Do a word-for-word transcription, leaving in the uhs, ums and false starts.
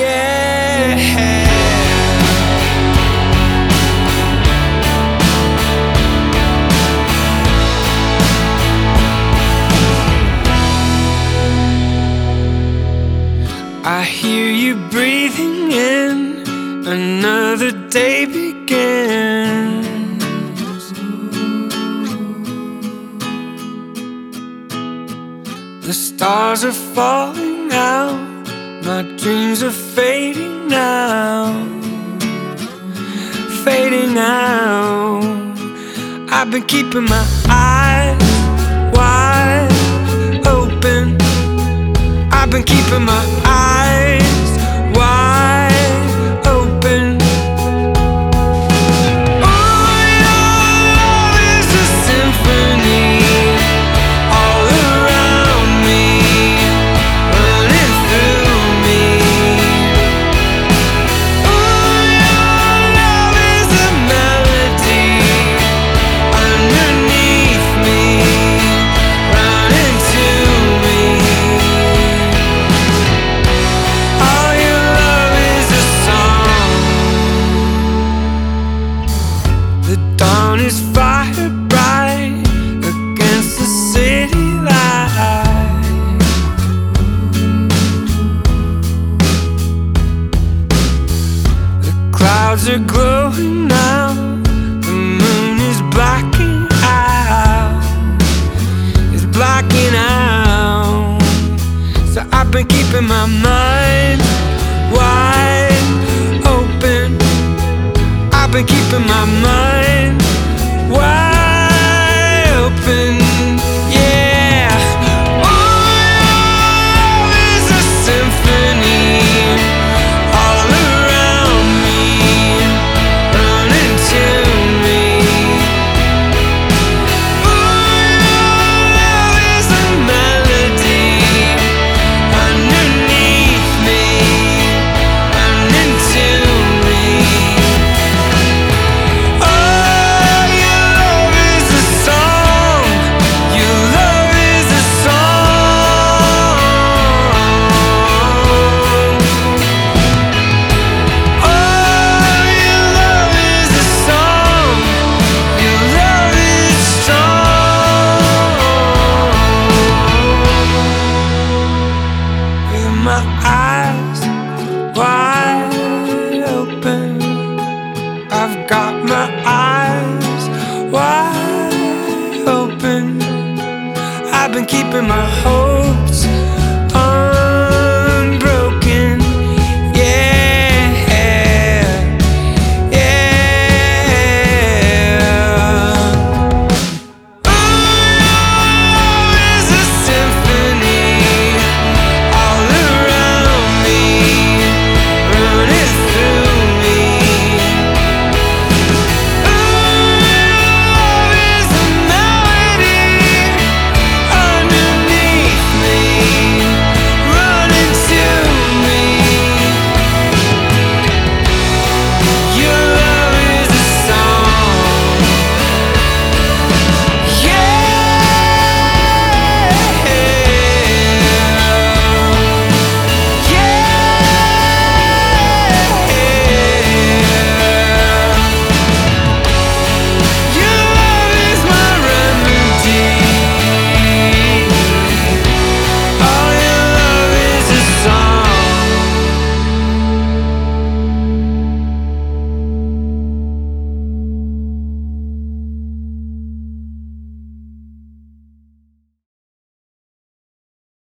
yeah. I hear you breathing in, another day begins. The stars are falling out, my dreams are fading now, fading out. I've been keeping my eyes wide open, I've been keeping my eyes wide open. Oh, your love is a symphony all around me, running through me. Oh, your love is a melody underneath me, running to me. All your love is a song. The dawn is fire bright against the city light. The clouds are glowing now, the moon is blacking out, is blacking out. So I've been keeping my mind wide open, I've been keeping my mind wide open, yeah. Oh, love is a symphony all around me, running to me. Oh, love is a melody underneath me, running to me. Oh, your love is a song, your love is a song. Oh, your love is a song, your love is strong. With my eyes wide open, I've got my eyes wide open, I've been keeping my whole